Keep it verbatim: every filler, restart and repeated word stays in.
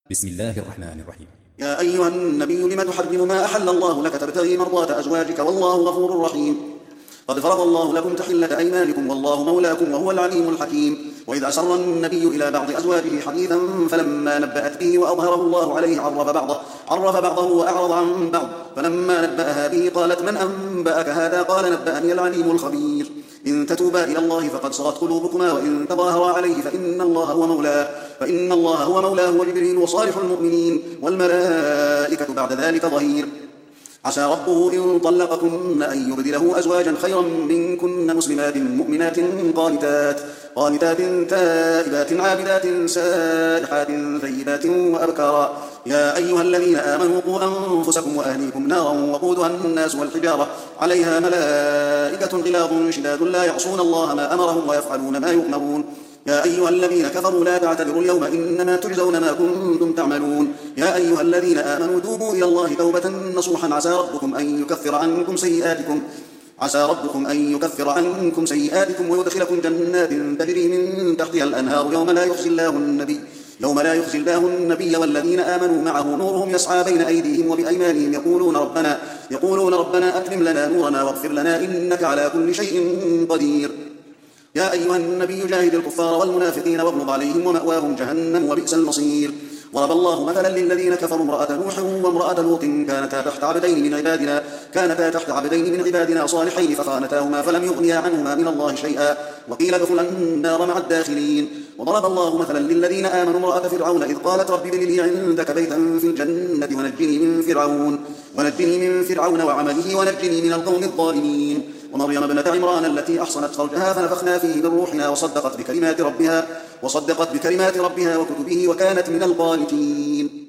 بسم الله الرحمن الرحيم. يا أيها النبي لم تحرم ما أحل الله لك تبتغي مرضات أزواجك والله غفور رحيم. قد فرض الله لكم تحلة أيمانكم والله مولاكم وهو العليم الحكيم. وإذ أسر النبي إلى بعض أزواجه حديثا فلما نبأت به وأظهره الله عليه عرف بعضه, عرف بعضه وأعرض عن بعض. فلما نبأها به قالت من أنبأك هذا؟ قال نبأني العليم الخبير. إن تتوبا إلى الله فقد صغت قلوبكما وإن تظاهرا عليه فإن الله هو مولاه فإن الله هو مولاه وجبريل وصالح المؤمنين والملائكة بعد ذلك ظهير. عسى ربه إن طلقكن أن يبدله أزواجا خيرا منكن مسلمات مؤمنات قانتات قانتات تائبات عابدات سائحات ثيبات وأبكارا. يا أيها الذين آمنوا قوا أنفسكم وأهليكم نارا وقودها الناس والحجارة عليها ملائكة غلاظ شداد لا يعصون الله ما أمرهم ويفعلون ما يؤمرون. يا أيها الذين كفروا لا تعتذروا اليوم إنما تجزون ما كنتم تعملون. يا أيها الذين آمنوا توبوا إلى الله توبة نصوحا عسى ربكم أن يكفر عنكم سيئاتكم عسى ربكم أن يكفر عنكم سيئاتكم ويدخلكم جنات تجري من تحتها الأنهار يوم لا يخزي الله النبي يوم لا يخزي الله النبي والذين آمنوا معه نورهم يسعى بين أيديهم وبأيمانهم يقولون ربنا يقولون ربنا أتمم لنا نورنا واغفر لنا إنك على كل شيء قدير. يا أيها النبي جاهد الكفار والمنافقين واغلظ عليهم ومأواهم جهنم وبئس المصير. ضرب الله مثلا للذين كفروا امرأة نوح وامرأة لوط كانتا تحت عبدين من عبادنا كانتا تحت عبدين من عبادنا صالحين فخانتاهما فلم يغنيا عنهما من الله شيئا وقيل ادخلا النار مع الداخلين. وضرب الله مثلا للذين آمنوا امرأة فرعون إذ قالت رب ابن لي عندك بيتا في الجنة ونجني من فرعون ونجني من فرعون وعمله ونجني من القوم الظالمين. ومريم ابنة عمران التي أحصنت فرجها فنفخنا فيه من روحنا وصدقت بكلمات ربها وصدقت بكلمات ربها وكتبه وكانت من القانتين.